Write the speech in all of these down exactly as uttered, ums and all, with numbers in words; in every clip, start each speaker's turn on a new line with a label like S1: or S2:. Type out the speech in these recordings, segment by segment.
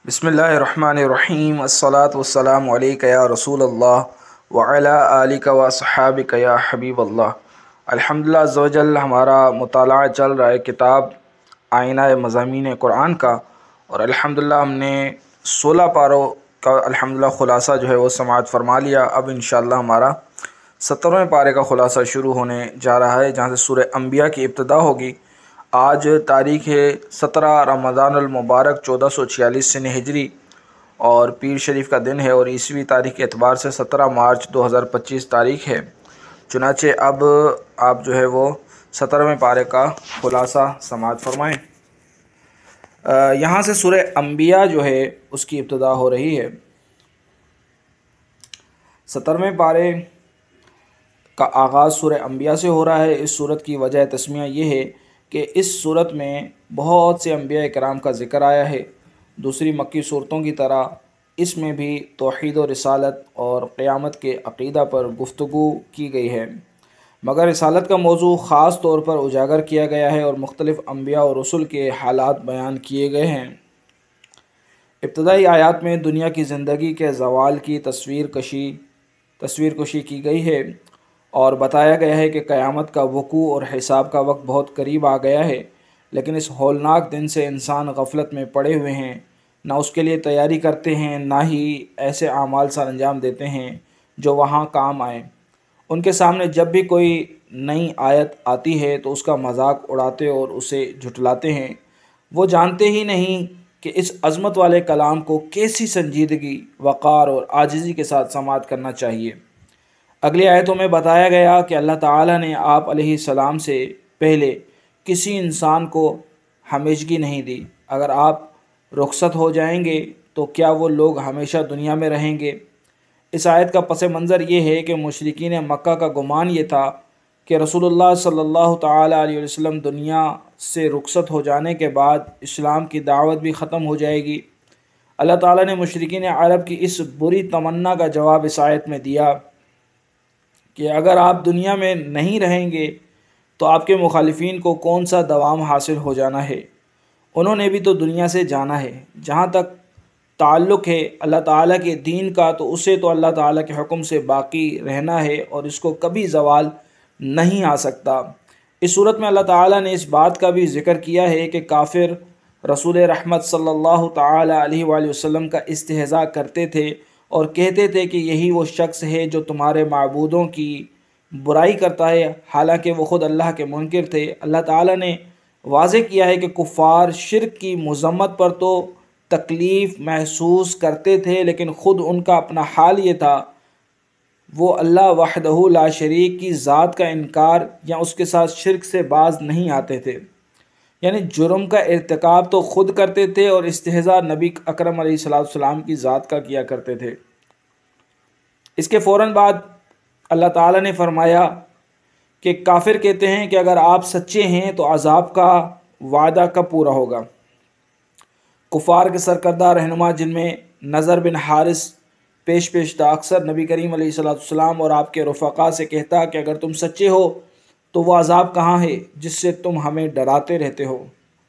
S1: بسم اللہ الرحمن الرحیم الصلاۃ والسلام علیک یا رسول اللہ وعلی آلک و صحابک یا حبیب اللہ۔ الحمدللہ عز و جل ہمارا مطالعہ چل رہا ہے کتاب آئینہ مضامین قرآن کا، اور الحمدللہ ہم نے سولہ پاروں کا الحمدللہ خلاصہ جو ہے وہ سماعت فرما لیا۔ اب انشاءاللہ ہمارا سترویں پارے کا خلاصہ شروع ہونے جا رہا ہے، جہاں سے سورہ انبیاء کی ابتدا ہوگی۔ آج تاریخ ہے سترہ رمضان المبارک چودہ سو چھیالیس سن ہجری، اور پیر شریف کا دن ہے، اور عیسوی تاریخ کے اعتبار سے سترہ مارچ دو ہزار پچیس تاریخ ہے۔ چنانچہ اب آپ جو ہے وہ سترویں پارے کا خلاصہ سماعت فرمائیں۔ یہاں سے سورہ انبیاء جو ہے اس کی ابتدا ہو رہی ہے۔ سترویں پارے کا آغاز سورہ انبیاء سے ہو رہا ہے۔ اس صورت کی وجہ تسمیہ یہ ہے کہ اس صورت میں بہت سے انبیاء کرام کا ذکر آیا ہے۔ دوسری مکی صورتوں کی طرح اس میں بھی توحید و رسالت اور قیامت کے عقیدہ پر گفتگو کی گئی ہے، مگر رسالت کا موضوع خاص طور پر اجاگر کیا گیا ہے اور مختلف انبیاء اور رسل کے حالات بیان کیے گئے ہیں۔ ابتدائی آیات میں دنیا کی زندگی کے زوال کی تصویر کشی تصویر کشی کی گئی ہے، اور بتایا گیا ہے کہ قیامت کا وقوع اور حساب کا وقت بہت قریب آ گیا ہے، لیکن اس ہولناک دن سے انسان غفلت میں پڑے ہوئے ہیں، نہ اس کے لیے تیاری کرتے ہیں، نہ ہی ایسے اعمال سر انجام دیتے ہیں جو وہاں کام آئیں۔ ان کے سامنے جب بھی کوئی نئی آیت آتی ہے تو اس کا مذاق اڑاتے اور اسے جھٹلاتے ہیں۔ وہ جانتے ہی نہیں کہ اس عظمت والے کلام کو کیسی سنجیدگی، وقار اور عاجزی کے ساتھ سماعت کرنا چاہیے۔ اگلی آیتوں میں بتایا گیا کہ اللہ تعالیٰ نے آپ علیہ السلام سے پہلے کسی انسان کو ہمیشگی نہیں دی۔ اگر آپ رخصت ہو جائیں گے تو کیا وہ لوگ ہمیشہ دنیا میں رہیں گے؟ اس آیت کا پس منظر یہ ہے کہ مشرکین مکہ کا گمان یہ تھا کہ رسول اللہ صلی اللہ تعالیٰ علیہ وسلم دنیا سے رخصت ہو جانے کے بعد اسلام کی دعوت بھی ختم ہو جائے گی۔ اللہ تعالیٰ نے مشرکین عرب کی اس بری تمنا کا جواب اس آیت میں دیا کہ اگر آپ دنیا میں نہیں رہیں گے تو آپ کے مخالفین کو کون سا دوام حاصل ہو جانا ہے؟ انہوں نے بھی تو دنیا سے جانا ہے۔ جہاں تک تعلق ہے اللہ تعالیٰ کے دین کا، تو اسے تو اللہ تعالیٰ کے حکم سے باقی رہنا ہے اور اس کو کبھی زوال نہیں آ سکتا۔ اس صورت میں اللہ تعالیٰ نے اس بات کا بھی ذکر کیا ہے کہ کافر رسول رحمت صلی اللہ تعالیٰ علیہ وآلہ وسلم کا استہزاء کرتے تھے اور کہتے تھے کہ یہی وہ شخص ہے جو تمہارے معبودوں کی برائی کرتا ہے، حالانکہ وہ خود اللہ کے منکر تھے۔ اللہ تعالیٰ نے واضح کیا ہے کہ کفار شرک کی مذمت پر تو تکلیف محسوس کرتے تھے، لیکن خود ان کا اپنا حال یہ تھا، وہ اللہ وحدہ لا شریک کی ذات کا انکار یا اس کے ساتھ شرک سے باز نہیں آتے تھے۔ یعنی جرم کا ارتکاب تو خود کرتے تھے اور استہزاء نبی اکرم علیہ الصلوۃ والسلام کی ذات کا کیا کرتے تھے۔ اس کے فوراً بعد اللہ تعالیٰ نے فرمایا کہ کافر کہتے ہیں کہ اگر آپ سچے ہیں تو عذاب کا وعدہ کب پورا ہوگا؟ کفار کے سرکردہ رہنما جن میں نضر بن حارث پیش پیش تھا، اکثر نبی کریم علیہ الصلوۃ والسلام اور آپ کے رفقا سے کہتا کہ اگر تم سچے ہو تو وہ عذاب کہاں ہے جس سے تم ہمیں ڈراتے رہتے ہو؟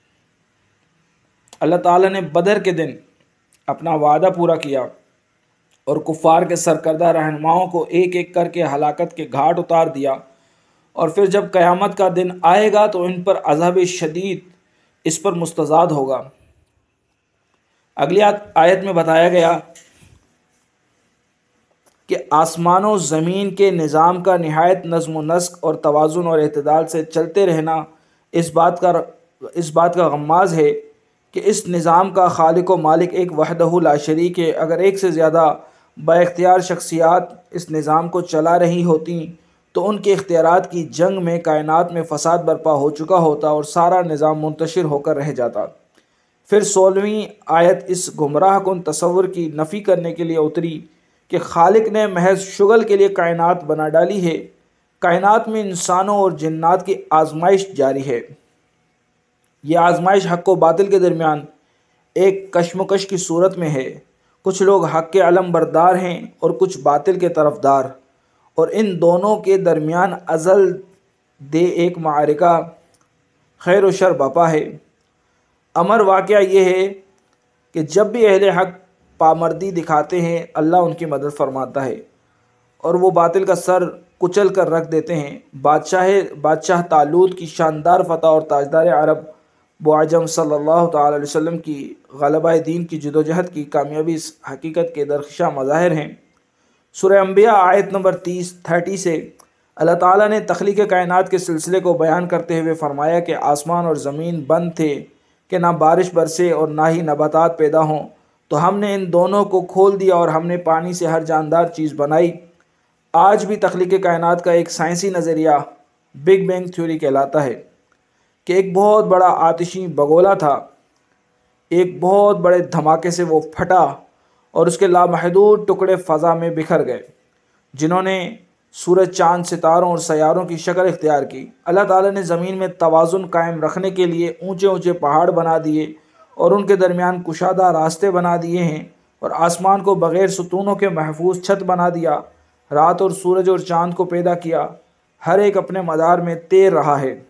S1: اللہ تعالیٰ نے بدر کے دن اپنا وعدہ پورا کیا اور کفار کے سرکردہ رہنماؤں کو ایک ایک کر کے ہلاکت کے گھاٹ اتار دیا، اور پھر جب قیامت کا دن آئے گا تو ان پر عذاب شدید اس پر مستزاد ہوگا۔ اگلی آیت میں بتایا گیا کہ آسمان و زمین کے نظام کا نہایت نظم و نسق اور توازن اور اعتدال سے چلتے رہنا اس بات کا اس بات کا غماز ہے کہ اس نظام کا خالق و مالک ایک وحدہ لا شریک ہے۔ اگر ایک سے زیادہ با اختیار شخصیات اس نظام کو چلا رہی ہوتیں تو ان کے اختیارات کی جنگ میں کائنات میں فساد برپا ہو چکا ہوتا اور سارا نظام منتشر ہو کر رہ جاتا۔ پھر سولہویں آیت اس گمراہ کن تصور کی نفی کرنے کے لیے اتری کہ خالق نے محض شغل کے لیے کائنات بنا ڈالی ہے۔ کائنات میں انسانوں اور جنات کی آزمائش جاری ہے۔ یہ آزمائش حق و باطل کے درمیان ایک کشمکش کی صورت میں ہے۔ کچھ لوگ حق کے علم بردار ہیں اور کچھ باطل کے طرفدار، اور ان دونوں کے درمیان ازل دے ایک معرکہ خیر و شر بپا ہے۔ امر واقعہ یہ ہے کہ جب بھی اہل حق پامردی دکھاتے ہیں اللہ ان کی مدد فرماتا ہے اور وہ باطل کا سر کچل کر رکھ دیتے ہیں۔ بادشاہ بادشاہ طالوت کی شاندار فتح اور تاجدار عرب بوعجم صلی اللہ تعالی علیہ وسلم کی غلبہ دین کی جدوجہد کی کامیابی اس حقیقت کے درخشاں مظاہر ہیں۔ سورہ انبیاء آیت نمبر تیس تھرٹی سے اللہ تعالیٰ نے تخلیق کائنات کے سلسلے کو بیان کرتے ہوئے فرمایا کہ آسمان اور زمین بند تھے کہ نہ بارش برسے اور نہ ہی نباتات پیدا ہوں، تو ہم نے ان دونوں کو کھول دیا اور ہم نے پانی سے ہر جاندار چیز بنائی۔ آج بھی تخلیق کائنات کا ایک سائنسی نظریہ بگ بینگ تھیوری کہلاتا ہے کہ ایک بہت بڑا آتشی بگولا تھا، ایک بہت بڑے دھماکے سے وہ پھٹا اور اس کے لامحدود ٹکڑے فضا میں بکھر گئے، جنہوں نے سورج، چاند، ستاروں اور سیاروں کی شکل اختیار کی۔ اللہ تعالیٰ نے زمین میں توازن قائم رکھنے کے لیے اونچے اونچے پہاڑ بنا دیے اور ان کے درمیان کشادہ راستے بنا دیے ہیں، اور آسمان کو بغیر ستونوں کے محفوظ چھت بنا دیا۔ رات اور سورج اور چاند کو پیدا کیا، ہر ایک اپنے مدار میں تیر رہا ہے۔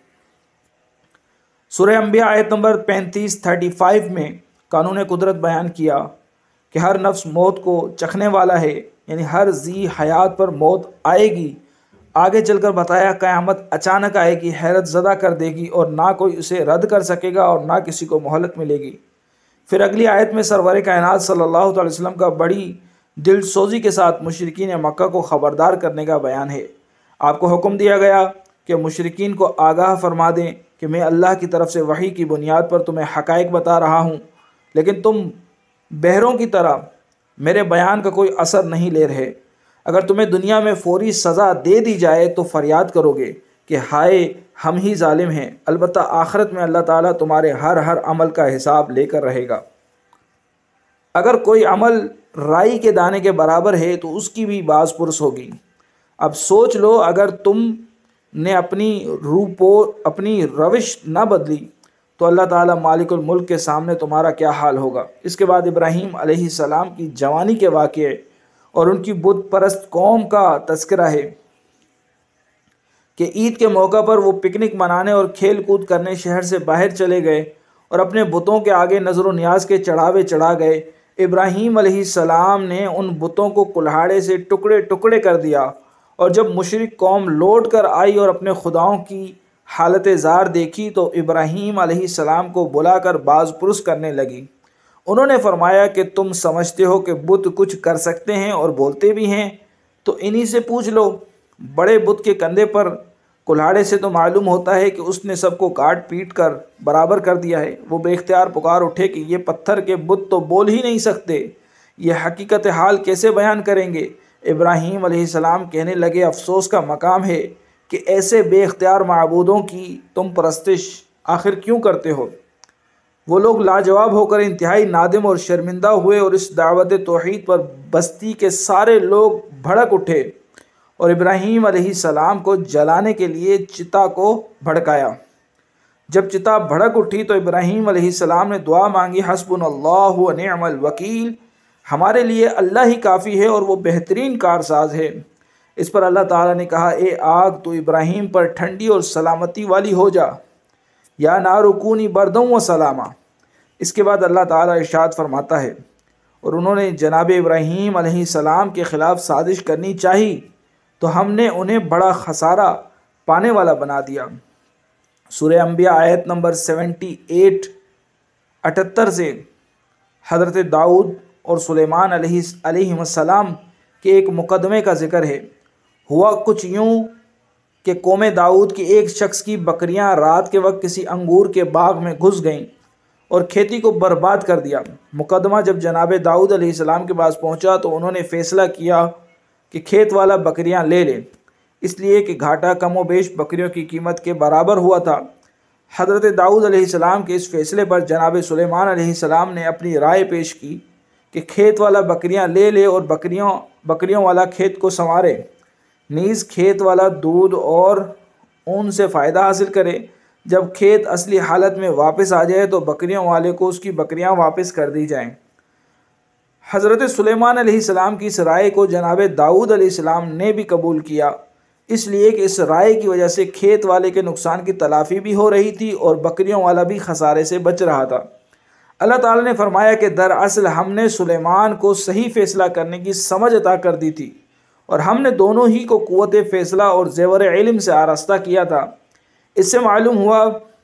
S1: سورہ انبیاء آیت نمبر پینتیس تھرٹی فائیو میں قانون قدرت بیان کیا کہ ہر نفس موت کو چکھنے والا ہے، یعنی ہر ذی حیات پر موت آئے گی۔ آگے چل کر بتایا قیامت اچانک آئے گی، حیرت زدہ کر دے گی اور نہ کوئی اسے رد کر سکے گا اور نہ کسی کو مہلت ملے گی۔ پھر اگلی آیت میں سرور کائنات صلی اللہ علیہ وسلم کا بڑی دل سوزی کے ساتھ مشرکین مکہ کو خبردار کرنے کا بیان ہے۔ آپ کو حکم دیا گیا کہ مشرکین کو آگاہ فرما دیں کہ میں اللہ کی طرف سے وحی کی بنیاد پر تمہیں حقائق بتا رہا ہوں، لیکن تم بہروں کی طرح میرے بیان کا کوئی اثر نہیں لے رہے۔ اگر تمہیں دنیا میں فوری سزا دے دی جائے تو فریاد کرو گے کہ ہائے ہم ہی ظالم ہیں، البتہ آخرت میں اللہ تعالیٰ تمہارے ہر ہر عمل کا حساب لے کر رہے گا۔ اگر کوئی عمل رائی کے دانے کے برابر ہے تو اس کی بھی باز پرس ہوگی۔ اب سوچ لو، اگر تم نے اپنی روپو اپنی روش نہ بدلی تو اللہ تعالیٰ مالک الملک کے سامنے تمہارا کیا حال ہوگا۔ اس کے بعد ابراہیم علیہ السلام کی جوانی کے واقعے اور ان کی بت پرست قوم کا تذکرہ ہے کہ عید کے موقع پر وہ پکنک منانے اور کھیل کود کرنے شہر سے باہر چلے گئے اور اپنے بتوں کے آگے نظر و نیاز کے چڑھاوے چڑھا گئے۔ ابراہیم علیہ السلام نے ان بتوں کو کلہاڑے سے ٹکڑے ٹکڑے کر دیا، اور جب مشرک قوم لوٹ کر آئی اور اپنے خداؤں کی حالت زار دیکھی تو ابراہیم علیہ السلام کو بلا کر باز پرس کرنے لگی۔ انہوں نے فرمایا کہ تم سمجھتے ہو کہ بت کچھ کر سکتے ہیں اور بولتے بھی ہیں، تو انہی سے پوچھ لو۔ بڑے بت کے کندھے پر کلہاڑے سے تو معلوم ہوتا ہے کہ اس نے سب کو کاٹ پیٹ کر برابر کر دیا ہے۔ وہ بے اختیار پکار اٹھے کہ یہ پتھر کے بت تو بول ہی نہیں سکتے، یہ حقیقت حال کیسے بیان کریں گے؟ ابراہیم علیہ السلام کہنے لگے، افسوس کا مقام ہے کہ ایسے بے اختیار معبودوں کی تم پرستش آخر کیوں کرتے ہو؟ وہ لوگ لاجواب ہو کر انتہائی نادم اور شرمندہ ہوئے، اور اس دعوت توحید پر بستی کے سارے لوگ بھڑک اٹھے اور ابراہیم علیہ السلام کو جلانے کے لیے چتا کو بھڑکایا۔ جب چتا بھڑک اٹھی تو ابراہیم علیہ السلام نے دعا مانگی، حسبنا اللہ و نعم الوکیل، ہمارے لیے اللہ ہی کافی ہے اور وہ بہترین کارساز ہے۔ اس پر اللہ تعالیٰ نے کہا، اے آگ تو ابراہیم پر ٹھنڈی اور سلامتی والی ہو جا، یا نار کونی بردوں و سلامہ۔ اس کے بعد اللہ تعالیٰ ارشاد فرماتا ہے، اور انہوں نے جناب ابراہیم علیہ السلام کے خلاف سازش کرنی چاہی تو ہم نے انہیں بڑا خسارہ پانے والا بنا دیا۔ سورہ انبیاء آیت نمبر سیونٹی ایٹ اٹھتر سے حضرت داؤد اور سلیمان علیہ علیہ السلام کے ایک مقدمے کا ذکر ہے۔ ہوا کچھ یوں کہ قوم داؤد کی ایک شخص کی بکریاں رات کے وقت کسی انگور کے باغ میں گھس گئیں اور کھیتی کو برباد کر دیا۔ مقدمہ جب جناب داؤد علیہ السلام کے پاس پہنچا تو انہوں نے فیصلہ کیا کہ کھیت والا بکریاں لے لے، اس لیے کہ گھاٹا کم و بیش بکریوں کی قیمت کے برابر ہوا تھا۔ حضرت داؤد علیہ السلام کے اس فیصلے پر جناب سلیمان علیہ السلام نے اپنی رائے پیش کی کہ کھیت والا بکریاں لے لے اور بکریوں بکریوں والا کھیت کو سنوارے، نیز کھیت والا دودھ اور اون سے فائدہ حاصل کرے۔ جب کھیت اصلی حالت میں واپس آ جائے تو بکریوں والے کو اس کی بکریاں واپس کر دی جائیں۔ حضرت سلیمان علیہ السلام کی اس رائے کو جناب داؤد علیہ السلام نے بھی قبول کیا، اس لیے کہ اس رائے کی وجہ سے کھیت والے کے نقصان کی تلافی بھی ہو رہی تھی اور بکریوں والا بھی خسارے سے بچ رہا تھا۔ اللہ تعالیٰ نے فرمایا کہ دراصل ہم نے سلیمان کو صحیح فیصلہ کرنے کی سمجھ عطا کر دی تھی اور ہم نے دونوں ہی کو قوت فیصلہ اور زیور علم سے آراستہ کیا تھا۔ اس سے معلوم ہوا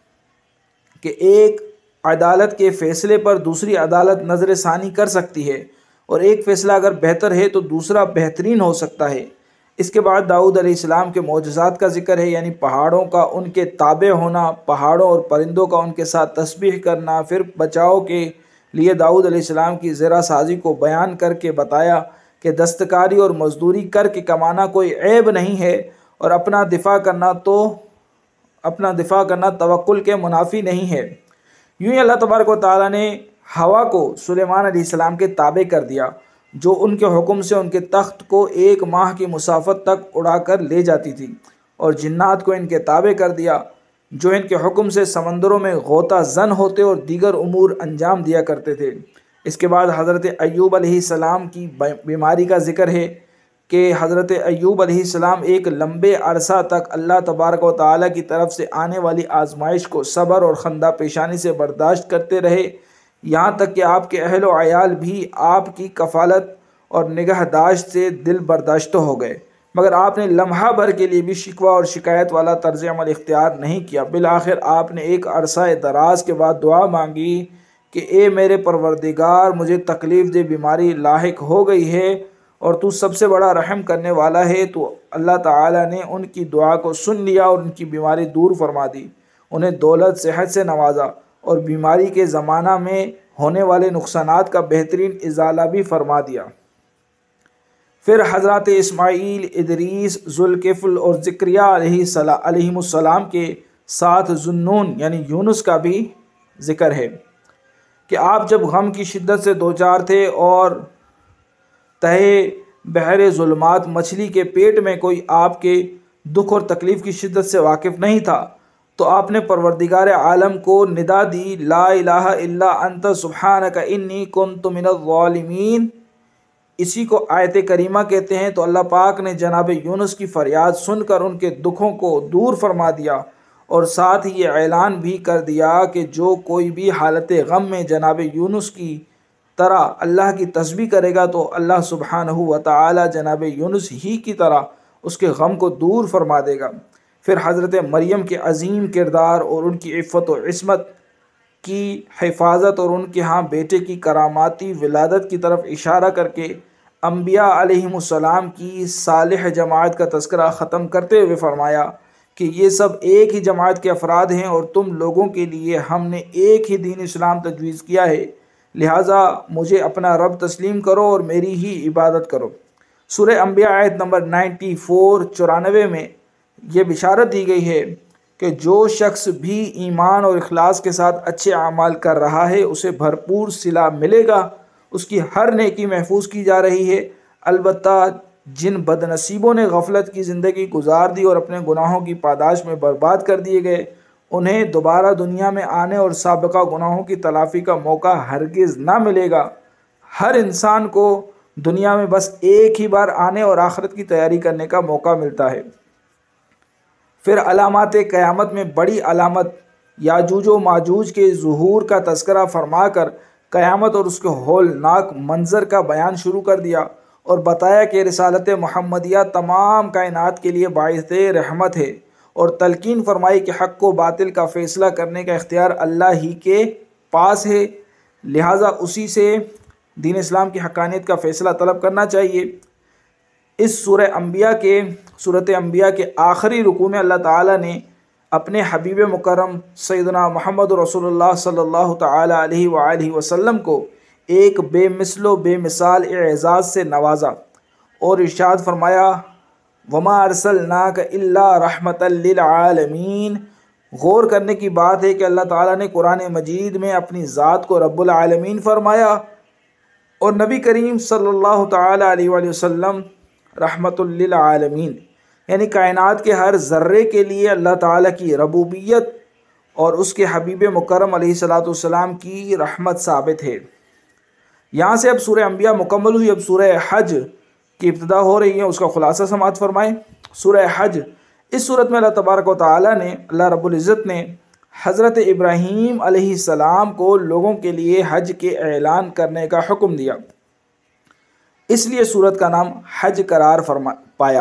S1: کہ ایک عدالت کے فیصلے پر دوسری عدالت نظر ثانی کر سکتی ہے، اور ایک فیصلہ اگر بہتر ہے تو دوسرا بہترین ہو سکتا ہے۔ اس کے بعد داؤد علیہ السلام کے معجزات کا ذکر ہے، یعنی پہاڑوں کا ان کے تابع ہونا، پہاڑوں اور پرندوں کا ان کے ساتھ تسبیح کرنا۔ پھر بچاؤ کے لیے داؤد علیہ السلام کی زرہ سازی کو بیان کر کے بتایا کہ دستکاری اور مزدوری کر کے کمانا کوئی عیب نہیں ہے، اور اپنا دفاع کرنا تو اپنا دفاع کرنا توکل کے منافی نہیں ہے۔ یوں ہی اللہ تبارک و تعالیٰ نے ہوا کو سلیمان علیہ السلام کے تابع کر دیا، جو ان کے حکم سے ان کے تخت کو ایک ماہ کی مسافت تک اڑا کر لے جاتی تھی، اور جنات کو ان کے تابع کر دیا، جو ان کے حکم سے سمندروں میں غوطہ زن ہوتے اور دیگر امور انجام دیا کرتے تھے۔ اس کے بعد حضرت ایوب علیہ السلام کی بیماری کا ذکر ہے کہ حضرت ایوب علیہ السلام ایک لمبے عرصہ تک اللہ تبارک و تعالیٰ کی طرف سے آنے والی آزمائش کو صبر اور خندہ پیشانی سے برداشت کرتے رہے، یہاں تک کہ آپ کے اہل و عیال بھی آپ کی کفالت اور نگہداشت سے دل برداشتہ ہو گئے، مگر آپ نے لمحہ بھر کے لیے بھی شکوہ اور شکایت والا طرز عمل اختیار نہیں کیا۔ بالآخر آپ نے ایک عرصہ دراز کے بعد دعا مانگی کہ اے میرے پروردگار، مجھے تکلیف دہ بیماری لاحق ہو گئی ہے اور تو سب سے بڑا رحم کرنے والا ہے۔ تو اللہ تعالیٰ نے ان کی دعا کو سن لیا اور ان کی بیماری دور فرما دی، انہیں دولت صحت سے نوازا اور بیماری کے زمانہ میں ہونے والے نقصانات کا بہترین ازالہ بھی فرما دیا۔ پھر حضرات اسماعیل، ادریس، ذوالکفل اور زکریا علیہ علیہم السلام کے ساتھ ذوالنون یعنی یونس کا بھی ذکر ہے کہ آپ جب غم کی شدت سے دوچار تھے اور تہے بحر ظلمات مچھلی کے پیٹ میں کوئی آپ کے دکھ اور تکلیف کی شدت سے واقف نہیں تھا، تو آپ نے پروردگار عالم کو ندا دی، لا الہ الا انت سبحانک انی کنت من الظالمین۔ اسی کو آیت کریمہ کہتے ہیں۔ تو اللہ پاک نے جناب یونس کی فریاد سن کر ان کے دکھوں کو دور فرما دیا، اور ساتھ ہی یہ اعلان بھی کر دیا کہ جو کوئی بھی حالت غم میں جناب یونس کی طرح اللہ کی تسبیح کرے گا تو اللہ سبحانہ و تعالی جناب یونس ہی کی طرح اس کے غم کو دور فرما دے گا۔ پھر حضرت مریم کے عظیم کردار اور ان کی عفت و عصمت کی حفاظت اور ان کے ہاں بیٹے کی کراماتی ولادت کی طرف اشارہ کر کے انبیاء علیہم السلام کی صالح جماعت کا تذکرہ ختم کرتے ہوئے فرمایا کہ یہ سب ایک ہی جماعت کے افراد ہیں اور تم لوگوں کے لیے ہم نے ایک ہی دین اسلام تجویز کیا ہے، لہٰذا مجھے اپنا رب تسلیم کرو اور میری ہی عبادت کرو۔ سورہ انبیاء آیت نمبر نائنٹی فور چورانوے میں یہ بشارت دی گئی ہے کہ جو شخص بھی ایمان اور اخلاص کے ساتھ اچھے اعمال کر رہا ہے اسے بھرپور صلہ ملے گا، اس کی ہر نیکی محفوظ کی جا رہی ہے۔ البتہ جن بد نصیبوں نے غفلت کی زندگی گزار دی اور اپنے گناہوں کی پاداش میں برباد کر دیے گئے، انہیں دوبارہ دنیا میں آنے اور سابقہ گناہوں کی تلافی کا موقع ہرگز نہ ملے گا۔ ہر انسان کو دنیا میں بس ایک ہی بار آنے اور آخرت کی تیاری کرنے کا موقع ملتا ہے۔ پھر علامات قیامت میں بڑی علامت یاجوج و ماجوج کے ظہور کا تذکرہ فرما کر قیامت اور اس کے ہولناک منظر کا بیان شروع کر دیا اور بتایا کہ رسالت محمدیہ تمام کائنات کے لیے باعث رحمت ہے، اور تلقین فرمائی کہ حق و باطل کا فیصلہ کرنے کا اختیار اللہ ہی کے پاس ہے، لہٰذا اسی سے دین اسلام کی حقانیت کا فیصلہ طلب کرنا چاہیے۔ اس سورہ انبیاء کے سورۃ انبیاء کے آخری رکوع میں اللہ تعالیٰ نے اپنے حبیب مکرم سیدنا محمد رسول اللہ صلی اللہ تعالی علیہ وآلہ وسلم کو ایک بے مثل و بے مثال اعزاز سے نوازا اور ارشاد فرمایا، وما ارسلناک الا رحمۃ للعالمین۔ غور کرنے کی بات ہے کہ اللہ تعالیٰ نے قرآن مجید میں اپنی ذات کو رب العالمین فرمایا اور نبی کریم صلی اللہ تعالی علیہ وآلہ وسلم رحمۃ للعالمین، یعنی کائنات کے ہر ذرے کے لیے اللہ تعالیٰ کی ربوبیت اور اس کے حبیب مکرم علیہ الصلاۃ والسلام کی رحمت ثابت ہے۔ یہاں سے اب سورہ انبیاء مکمل ہوئی، اب سورہ حج کی ابتدا ہو رہی ہے، اس کا خلاصہ سماعت فرمائیں۔ سورہ حج، اس صورت میں اللہ تبارک و تعالیٰ نے اللہ رب العزت نے حضرت ابراہیم علیہ السلام کو لوگوں کے لیے حج کے اعلان کرنے کا حکم دیا، اس لیے سورت کا نام حج قرار فرما پایا۔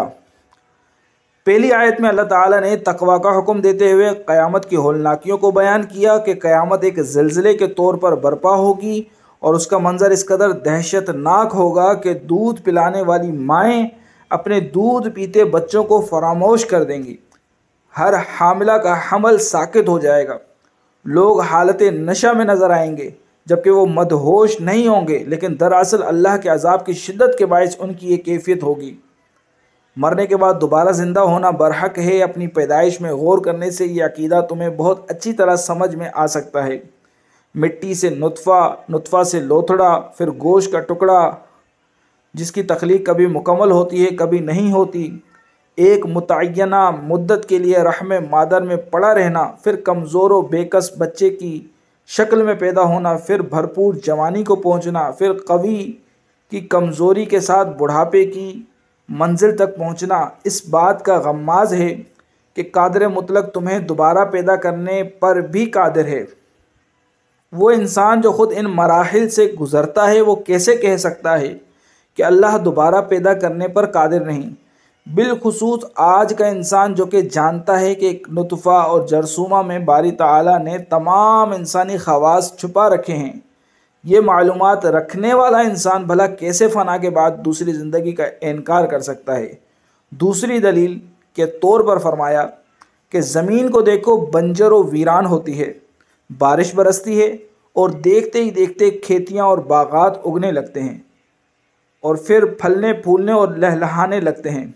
S1: پہلی آیت میں اللہ تعالیٰ نے تقوی کا حکم دیتے ہوئے قیامت کی ہولناکیوں کو بیان کیا کہ قیامت ایک زلزلے کے طور پر برپا ہوگی اور اس کا منظر اس قدر دہشت ناک ہوگا کہ دودھ پلانے والی مائیں اپنے دودھ پیتے بچوں کو فراموش کر دیں گی، ہر حاملہ کا حمل ساکت ہو جائے گا، لوگ حالت نشہ میں نظر آئیں گے جبکہ وہ مدہوش نہیں ہوں گے، لیکن دراصل اللہ کے عذاب کی شدت کے باعث ان کی یہ کیفیت ہوگی۔ مرنے کے بعد دوبارہ زندہ ہونا برحق ہے۔ اپنی پیدائش میں غور کرنے سے یہ عقیدہ تمہیں بہت اچھی طرح سمجھ میں آ سکتا ہے۔ مٹی سے نطفہ، نطفہ سے لوتھڑا، پھر گوشت کا ٹکڑا، جس کی تخلیق کبھی مکمل ہوتی ہے کبھی نہیں ہوتی، ایک متعینہ مدت کے لیے رحم مادر میں پڑا رہنا، پھر کمزور و بےکس بچے کی شکل میں پیدا ہونا، پھر بھرپور جوانی کو پہنچنا، پھر قوی کی کمزوری کے ساتھ بڑھاپے کی منزل تک پہنچنا، اس بات کا غماز ہے کہ قادر مطلق تمہیں دوبارہ پیدا کرنے پر بھی قادر ہے۔ وہ انسان جو خود ان مراحل سے گزرتا ہے وہ کیسے کہہ سکتا ہے کہ اللہ دوبارہ پیدا کرنے پر قادر نہیں؟ بالخصوص آج کا انسان جو کہ جانتا ہے کہ ایک نطفہ اور جرثومہ میں باری تعالیٰ نے تمام انسانی خواص چھپا رکھے ہیں۔ یہ معلومات رکھنے والا انسان بھلا کیسے فنا کے بعد دوسری زندگی کا انکار کر سکتا ہے؟ دوسری دلیل کے طور پر فرمایا کہ زمین کو دیکھو، بنجر و ویران ہوتی ہے، بارش برستی ہے اور دیکھتے ہی دیکھتے کھیتیاں اور باغات اگنے لگتے ہیں اور پھر پھلنے پھولنے اور لہلہانے لگتے ہیں۔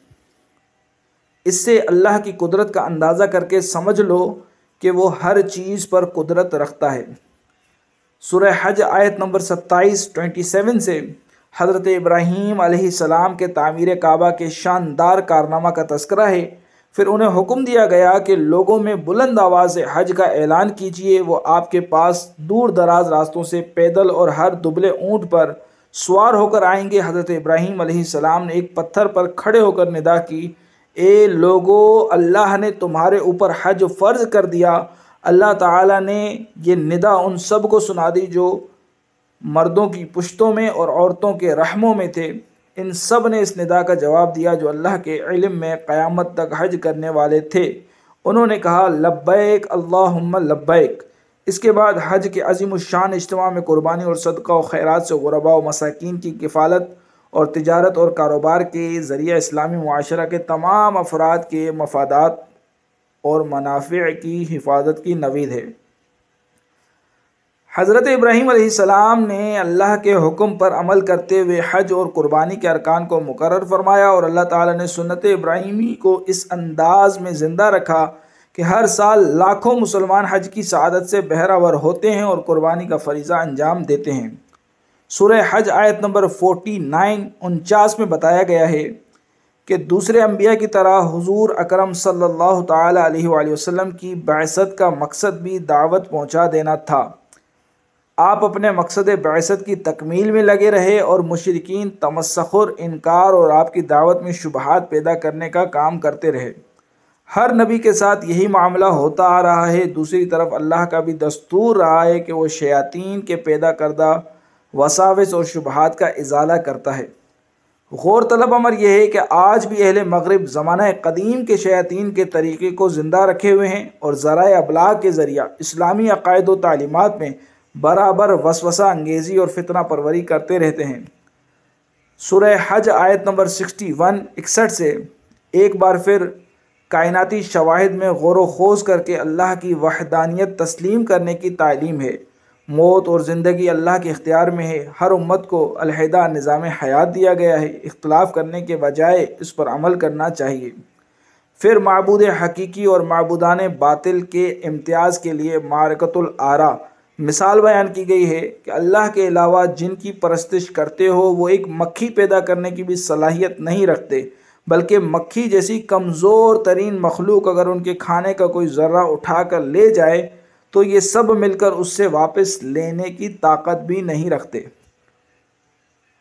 S1: اس سے اللہ کی قدرت کا اندازہ کر کے سمجھ لو کہ وہ ہر چیز پر قدرت رکھتا ہے۔ سورہ حج آیت نمبر ستائیس سیون سے حضرت ابراہیم علیہ السلام کے تعمیر کعبہ کے شاندار کارنامہ کا تذکرہ ہے۔ پھر انہیں حکم دیا گیا کہ لوگوں میں بلند آواز سے حج کا اعلان کیجیے، وہ آپ کے پاس دور دراز راستوں سے پیدل اور ہر دبلے اونٹ پر سوار ہو کر آئیں گے۔ حضرت ابراہیم علیہ السلام نے ایک پتھر پر کھڑے ہو کر ندا کی، اے لوگو، اللہ نے تمہارے اوپر حج فرض کر دیا۔ اللہ تعالیٰ نے یہ ندا ان سب کو سنا دی جو مردوں کی پشتوں میں اور عورتوں کے رحموں میں تھے۔ ان سب نے اس ندا کا جواب دیا جو اللہ کے علم میں قیامت تک حج کرنے والے تھے۔ انہوں نے کہا لبیک اللہم لبیک۔ اس کے بعد حج کے عظیم الشان اجتماع میں قربانی اور صدقہ و خیرات سے غرباء و مساکین کی کفالت اور تجارت اور کاروبار کے ذریعہ اسلامی معاشرہ کے تمام افراد کے مفادات اور منافع کی حفاظت کی نوید ہے۔ حضرت ابراہیم علیہ السلام نے اللہ کے حکم پر عمل کرتے ہوئے حج اور قربانی کے ارکان کو مقرر فرمایا اور اللہ تعالیٰ نے سنت ابراہیمی کو اس انداز میں زندہ رکھا کہ ہر سال لاکھوں مسلمان حج کی سعادت سے بہرہ ور ہوتے ہیں اور قربانی کا فریضہ انجام دیتے ہیں۔ سورہ حج آیت نمبر فورٹی نائن انچاس میں بتایا گیا ہے کہ دوسرے انبیاء کی طرح حضور اکرم صلی اللہ تعالیٰ علیہ وآلہ وسلم کی بعثت کا مقصد بھی دعوت پہنچا دینا تھا۔ آپ اپنے مقصد بعثت کی تکمیل میں لگے رہے اور مشرکین تمسخر، انکار اور آپ کی دعوت میں شبہات پیدا کرنے کا کام کرتے رہے۔ ہر نبی کے ساتھ یہی معاملہ ہوتا آ رہا ہے۔ دوسری طرف اللہ کا بھی دستور رہا ہے کہ وہ شیاطین کے پیدا کردہ وساوس اور شبہات کا ازالہ کرتا ہے۔ غور طلب امر یہ ہے کہ آج بھی اہل مغرب زمانہ قدیم کے شیاطین کے طریقے کو زندہ رکھے ہوئے ہیں اور ذرائع ابلاغ کے ذریعہ اسلامی عقائد و تعلیمات میں برابر وسوسہ انگیزی اور فتنہ پروری کرتے رہتے ہیں۔ سورہ حج آیت نمبر سکسٹی ون اکسٹھ سے ایک بار پھر کائناتی شواہد میں غور و خوض کر کے اللہ کی وحدانیت تسلیم کرنے کی تعلیم ہے۔ موت اور زندگی اللہ کے اختیار میں ہے۔ ہر امت کو علیحدہ نظام حیات دیا گیا ہے، اختلاف کرنے کے بجائے اس پر عمل کرنا چاہیے۔ پھر معبود حقیقی اور معبودان باطل کے امتیاز کے لیے معرکۃ الآراء مثال بیان کی گئی ہے کہ اللہ کے علاوہ جن کی پرستش کرتے ہو وہ ایک مکھی پیدا کرنے کی بھی صلاحیت نہیں رکھتے، بلکہ مکھی جیسی کمزور ترین مخلوق اگر ان کے کھانے کا کوئی ذرہ اٹھا کر لے جائے تو یہ سب مل کر اس سے واپس لینے کی طاقت بھی نہیں رکھتے۔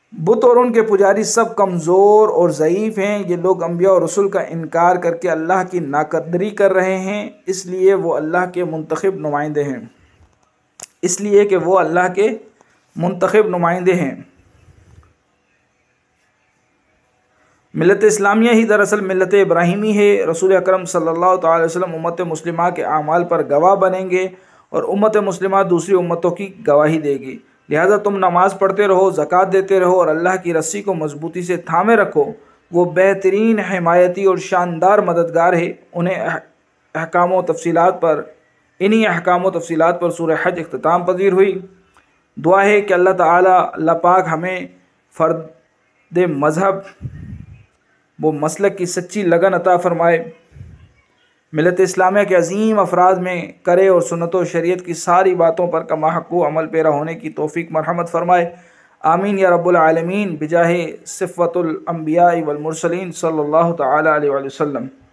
S1: بت اور ان کے پجاری سب کمزور اور ضعیف ہیں۔ یہ لوگ انبیاء اور رسول کا انکار کر کے اللہ کی ناقدری کر رہے ہیں، اس لیے وہ اللہ کے منتخب نمائندے ہیں اس لیے کہ وہ اللہ کے منتخب نمائندے ہیں۔ ملت اسلامیہ ہی دراصل ملت ابراہیمی ہے۔ رسول اکرم صلی اللہ تعالی وسلم امت مسلمہ کے اعمال پر گواہ بنیں گے اور امت مسلمہ دوسری امتوں کی گواہی دے گی، لہذا تم نماز پڑھتے رہو، زکوٰۃ دیتے رہو اور اللہ کی رسی کو مضبوطی سے تھامے رکھو۔ وہ بہترین حمایتی اور شاندار مددگار ہے۔ انہیں احکام و تفصیلات پر انہی احکام و تفصیلات پر سورہ حج اختتام پذیر ہوئی۔ دعا ہے کہ اللہ تعالیٰ اللہ پاک ہمیں فرد مذہب وہ مسلک کی سچی لگن عطا فرمائے، ملت اسلامیہ کے عظیم افراد میں کرے اور سنت و شریعت کی ساری باتوں پر کما حق و عمل پیرا ہونے کی توفیق مرحمت فرمائے، آمین یا رب العالمین، بجاہ صفوت الانبیاء والمرسلین صلی اللہ تعالی علیہ وسلم۔